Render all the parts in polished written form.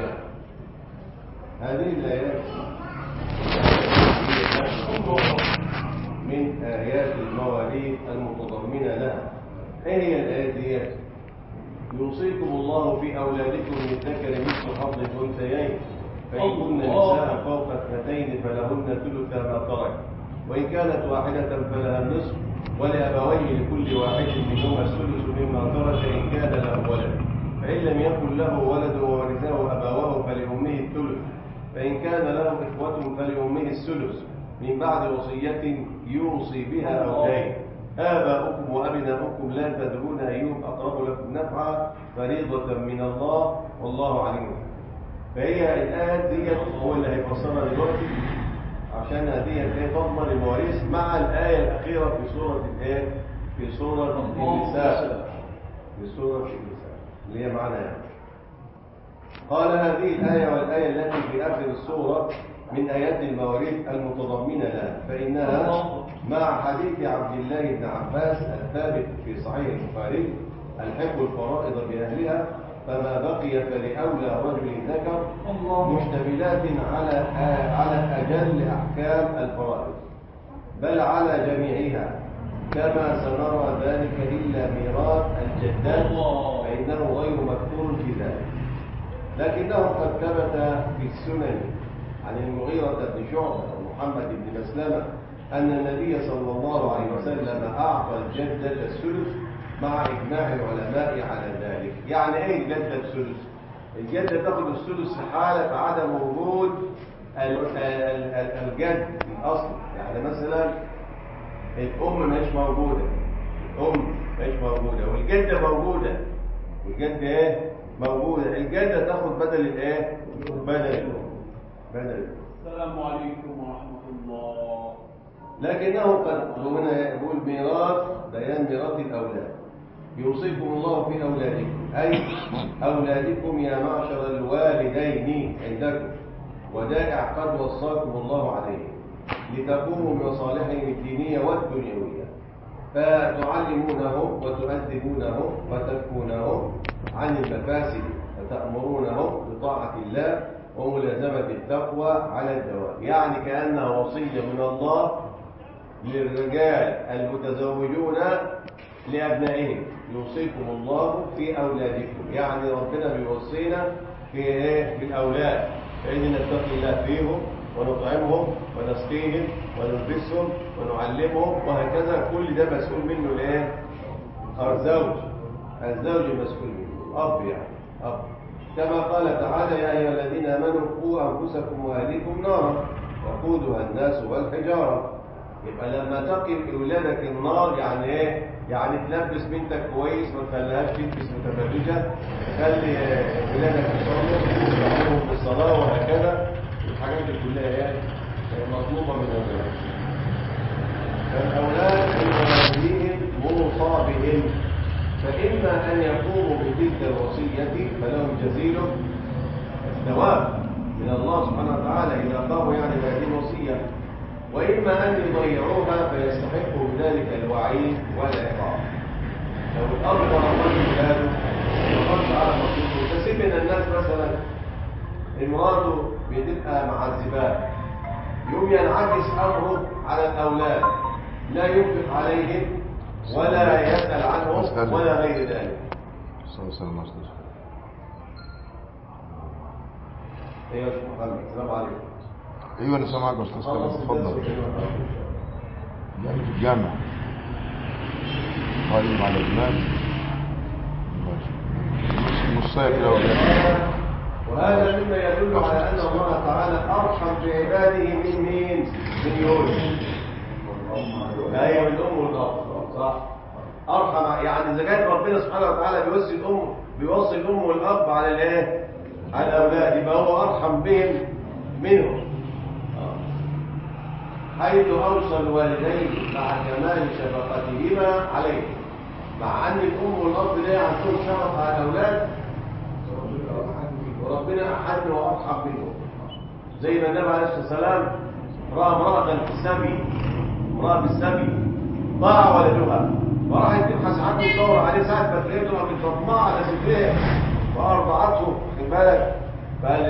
القيامة. هذه الآيات من آيات المواريث المتضمنة لها. ايه هي الآيات دي؟ يوصيكم الله في أولادكم للذكر مثل حظ الأنثيين فإن كن نساء فوق 2 فلهن ثلث ما ترك وإن كانت واحدة فلها النصف ولأبويه لكل واحد منهما السدس مما ترك إن كان له ولد فإن لم يكن له ولد وورثه أبواه فلأمه الثلث فإن كان له إخوة فلأمه السدس من بعد وصية يوصي بها أو دين. آباؤكم وأبناؤكم لا تدرون أيهم أقرب لكم نفعا فريضة من الله والله عليم. فهي الآيات دي هو اللي هيفسرها دلوقتي عشان هذه الآية تضمن المواريث مع الآية الأخيرة في سورة الآية في سورة النساء اللي هي معنا يعني. قال هذه الآية والآية التي في آخر السورة من آيات المواريث المتضمنة لها فإنها مع حديث عبد الله بن عباس الثابت في صحيح البخاري الحق الفرائض بأهلها فما بقي فلأولى رجل ذكر مشتملات على أجل أحكام الفرائض بل على جميعها كما سنرى ذلك إلا ميراث الجدات فإنه غير مذكور في ذلك. لكنه قد ثبت في السنن عن المغيرة بن شعبة ومحمد بن مسلمة أن النبي صلى الله عليه وسلم أعطى الجدة الثلث مع إجماع العلماء على ذلك. يعني إيه الجدة الثلث؟ الجدة تأخذ الثلث في حالة عدم وجود الجد الأصل. يعني مثلا الأم مش موجودة والجدة موجودة والجدة إيه؟ موجودة. الجدة تأخذ بدل الإيه؟ بدل السلام عليكم ورحمة الله. لكنه قد هنا يقول ميراث بيان ميراث الأولاد. يوصيكم الله في أولادكم أي أولادكم يا معشر الوالدين عندكم ودائع قد وصاكم الله عليه لتقوموا بمصالحهم الدينية والدنيوية فتعلمونهم وتؤدبونهم وتكفونهم عن المفاسد وتأمرونهم بطاعة الله وملازمة التقوى على الدوام. يعني كأنها وصية من الله للرجال المتزوجون لأبنائهم. يوصيكم الله في أولادكم يعني ربنا بيوصينا في الأولاد فإن نتقي الله فيهم ونطعمهم ونسقيهم ونلبسهم ونعلمهم وهكذا. كل ده مسؤول منه الايه؟ الزوج مسؤول منه الأب يعني أب. كما قال تعالى يا أيها الذين آمنوا قوا أنفسكم وأهليكم نارا وقودها الناس والحجارة. يبقى لما تقي أولادك النار يعني إيه؟ يعني تلبس بنتك كويس ما تخليهاش تلبس متبرجة تخلي أولادك يصلوا تعلمهم بالصلاة وهكذا. الحاجات دي كلها إيه؟ مطلوبة من الأولاد. فالأولاد بوالديهم موصى بهم فإما أن يقوموا بتلك الوصية فلهم جزيل الثواب من الله سبحانه وتعالى إذا قاموا يعني بهذه الوصية وإما أن يضيعوها فيستحقوا بذلك الوعيد والعقاب. لو الأب ورمضان ولاده وقلت على مصيبه كثير من الناس مثلا امراته بتبقى مع الزبال يوم ينعكس أمره على الأولاد لا ينفق عليهم ولا يسأل عنهم ولا غير ذلك. ايوه يا محمد السلام عليكم. ايوه انا سامعك يا استاذ خالد اتفضل. يعني في الجامع قائم على الامام نصايه كده وهذا مما يدل على ان الله تعالى ارحم بعباده من مين؟ من يونس. ايوه الام والاب صح. ارحم يعني اذا كان ربنا سبحانه وتعالى بيوصي الام والاب على الايه؟ على الاولاد يبقى هو ارحم بهم منهم. حيث اوصى الوالدين مع كمال شفقتهما عليه. مع ان الام والاب لا عندهم شفقه على الاولاد وربنا احن وارحم منهم. زي ما النبي عليه الصلاه والسلام راى امراه في السبي ضاع ولدها وراحت تبحث عنه وتدور عليه ساعه ما لقيته بتطمع على صدرها وارضعته في بالك. فقال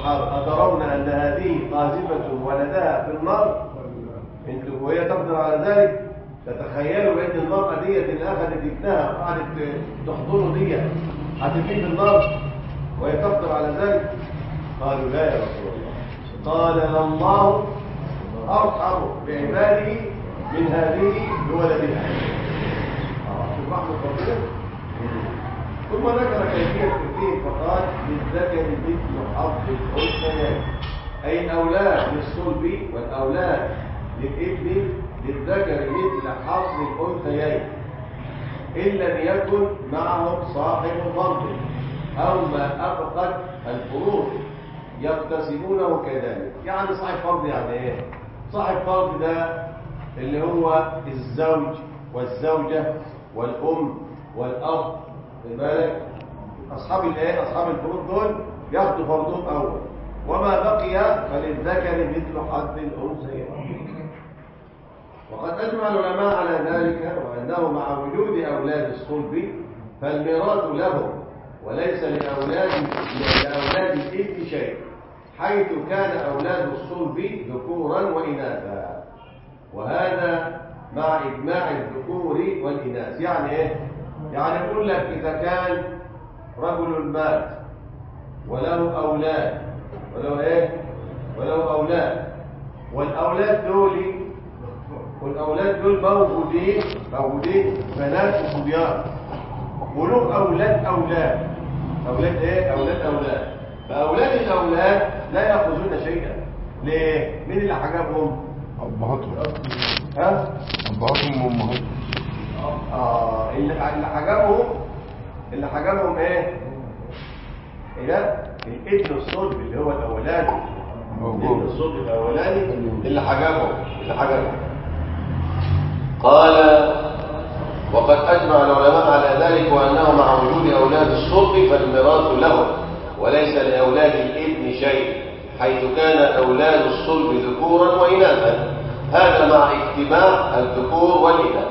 الصحابة أترون أن هذه قاذفة ولدها في النار؟ انتوا وهي تقدر على ذلك؟ تتخيلوا بأن المرأة ديت اللي أخذت ابنها وقعدت تحضنه ديت هتبقى في النار وهي تقدر على ذلك؟ قالوا لا يا رسول الله. قال الله أرحم بعباده من هذه بولدها. شوف رحمة ربنا. ثم ذكر كيفية التكليف فقال للذكر مثل حظ الأنثيين، أي الأولاد للصلب والأولاد للابن للذكر مثل حظ الأنثيين إن لم يكن معهم صاحب فرض أو ما أفقد الفروض يقتسمونه كذلك. يعني صاحب فرض يعني إيه؟ صاحب فرض ده اللي هو الزوج والزوجة والأم والأب. بالك أصحاب الإيه؟ أصحاب الفروض دول ياخدوا فرضهم أول، وما بقي فللذكر مثل حظ الأنثيين. وقد أجمع العلماء على ذلك وأنه مع وجود أولاد الصلب فالميراث لهم وليس لأولاد الابن شيء، حيث كان أولاد الصلب ذكورا وإناثا، وهذا مع إجماع الذكور والإناث. يعني إيه؟ يعني يقول لك إذا كان رجل مات وله أولاد وله أولاد والأولاد دول موجودين بنات وصبيان، وله أولاد إيه؟ أولاد. فأولاد الأولاد لا يأخذون شيئا. ليه؟ مين اللي حجبهم؟ أبهاتهم. ها؟ أبهاتهم وأمهاتهم. اللي حجبهم ايه؟ الابن الصلب اللي هو الاولاني. الابن الصلب الاولاني اللي حجبهم. قال وقد اجمع العلماء على ذلك وانه مع وجود اولاد الصلب فالميراث لهم وليس لاولاد الابن شيء، حيث كان اولاد الصلب ذكورا واناثا، هذا مع اجتماع الذكور والاناث.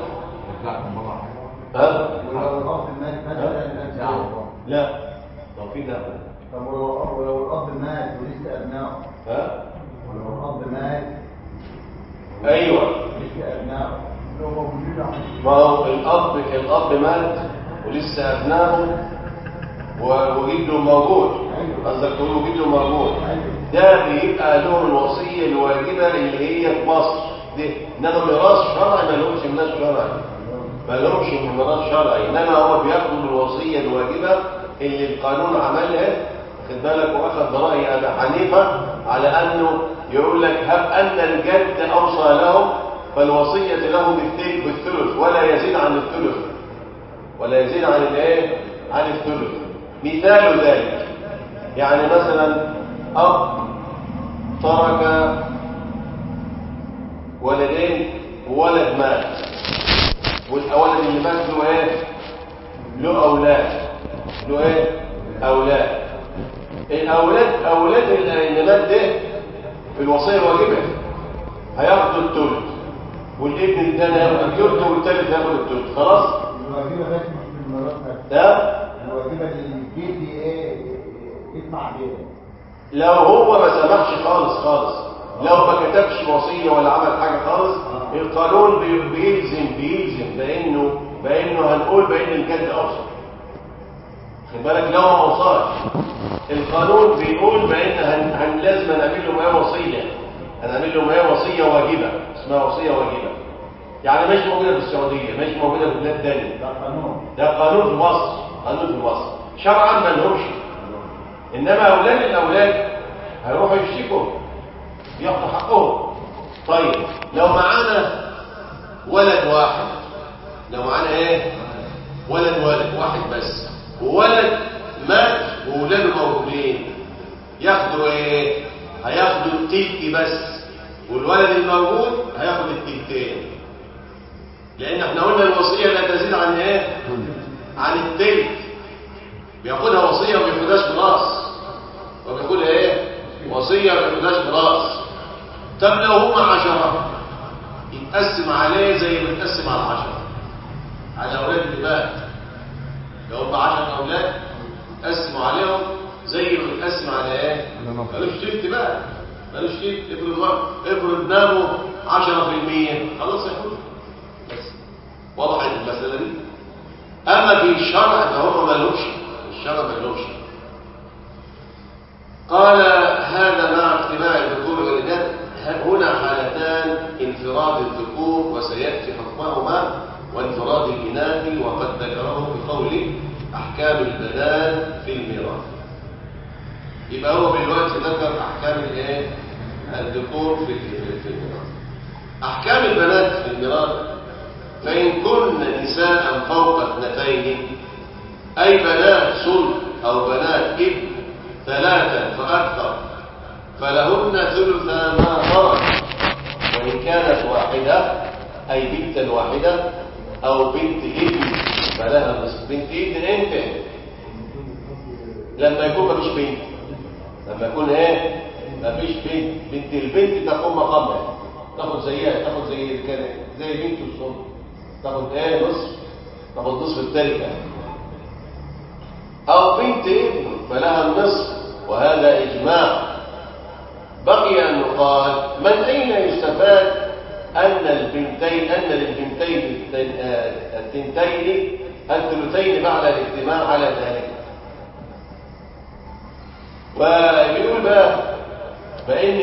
ها؟ ولو الأب مات لا لو في نفل. طب ولو الأب مات ولسه أبنائه. ها؟ ولو الأب مات أيوة لسه أبنائه. ما هو الأب مات ولسه أبنائه وجده موجود. قصدك تقول وجده موجود. ده بيبقى له الوصية الواجبة اللي هي في مصر دي، إنما ميراث شرعي ما لهمش ميراث شرعي. ما لهمش ميراث شرعي، انما هو بياخدوا الوصيه الواجبه اللي القانون عملها، خد بالك، واخذ براي ابي حنيفه على انه يقول لك هب ان الجد اوصى له فالوصيه له بالثلث ولا يزيد عن الثلث، عن الثلث. مثال ذلك يعني مثلا اب ترك ولدين وولد مات، والولد اللي مات له ايه؟ له اولاد. اولاد اللي مات ده في الوصيه الواجبه هياخدوا الثلث، والابن الثاني هياخد الثلث والثالث هياخد الثلث. خلاص الواجبة بس مش في الميراث. ده الواجبة الجد ايه؟ اسمع بيه. لو هو ما سمحش خالص، لو ما كتبش وصيه ولا عمل حاجه خالص، القانون بيلزم بانه هنقول بان الجد اوصى. خد بالك، لو ما اوصاش القانون بيقول بان لازم نعمل له وصيه واجبه، اسمها وصيه واجبه. يعني مش موجوده في السعوديه، مش موجوده في بلاد ثانيه، ده قانون في مصر. شرعا ما لهمش، انما اولاد الاولاد هيروحوا يشتكوا ياخدوا حقهم. طيب لو معانا ولد واحد، ولد واحد بس، وولد مات وولاده موجودين، ياخدوا ايه؟ هياخدوا التلت بس، والولد الموجود هياخد التلتين، لان احنا قلنا الوصيه لا تزيد عن ايه؟ عن التلت. بياخدها وصيه وما بياخدهاش ميراث، وبياخدها ايه؟ وصيه وما بياخدهاش ميراث. طب لو هم 10 يتقسم عليه زي ما يتقسم على 10 على اولاد اللي مات. لو هم 10 اولاد يتقسموا عليهم زي ما بتقسم على ايه؟ نعم. ملوش تلت بقى، ملوش تلت. افرض ناموا 10% خلاص ياخدوا بس. وضحت المسألة دي؟ أما في الشرع فهم ملوش، الشرع ملوش. قال هذا مع اجتماع الذكور والإناث. هنا حالتان: انفراد الذكور وسيأتي حكمهما، وانفراد الإناث وقد ذكره بقول أحكام البنات في الميراث. يبقى هو بالوقت ذكر أحكام الايه؟ الذكور في الميراث. أحكام البنات في الميراث: فإن كن نساء فوق 2 أي بنات صلب أو بنات ابن 3 فأكثر فلهن ثلثا ما ترك، وإن كانت واحدة أي بنتا واحدة أو بنت ابن فلها نصف. بنت ابن امتى؟ لما يكون مفيش بنت، لما يكون ايه؟ مفيش بنت. بنت البنت تقوم مقامها، تاخد زيها، تاخد زي كده زي بنت الصلب، تاخد ايه؟ نصف، تاخد نصف التركه. او بنت ابن فلها النصف، وهذا اجماع. بقي ان يقال من اين يستفاد ان للبنتين الثنتين الثلثين بعد الاجتماع على ذلك. وبيقول بقى بان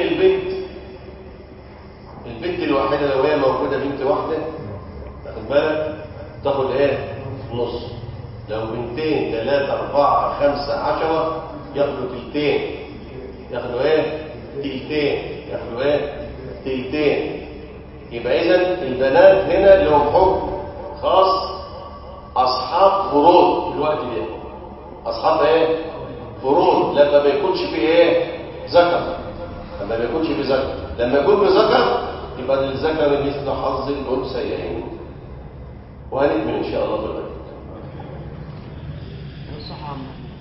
البنت الواحده لو هي موجوده بنت واحده تاخد بالك تاخد ايه؟ نص. لو 2 3 4 5 10 ياخدوا تلتين، ياخدوا ايه؟ تلتين، ياخدوا ايه؟ تلتين. يبقى اذا البنات هنا لهم حكم خاص، اصحاب فروض في الوقت ده. اصحاب ايه؟ فروض. لما ما يكونش فيه ايه؟ ذكر. لما ما يكونش فيه ذكر، لما يكون فيه ذكر يبقى للذكر مثل حظ الانثيين. وهنكمل ان شاء الله في الغد.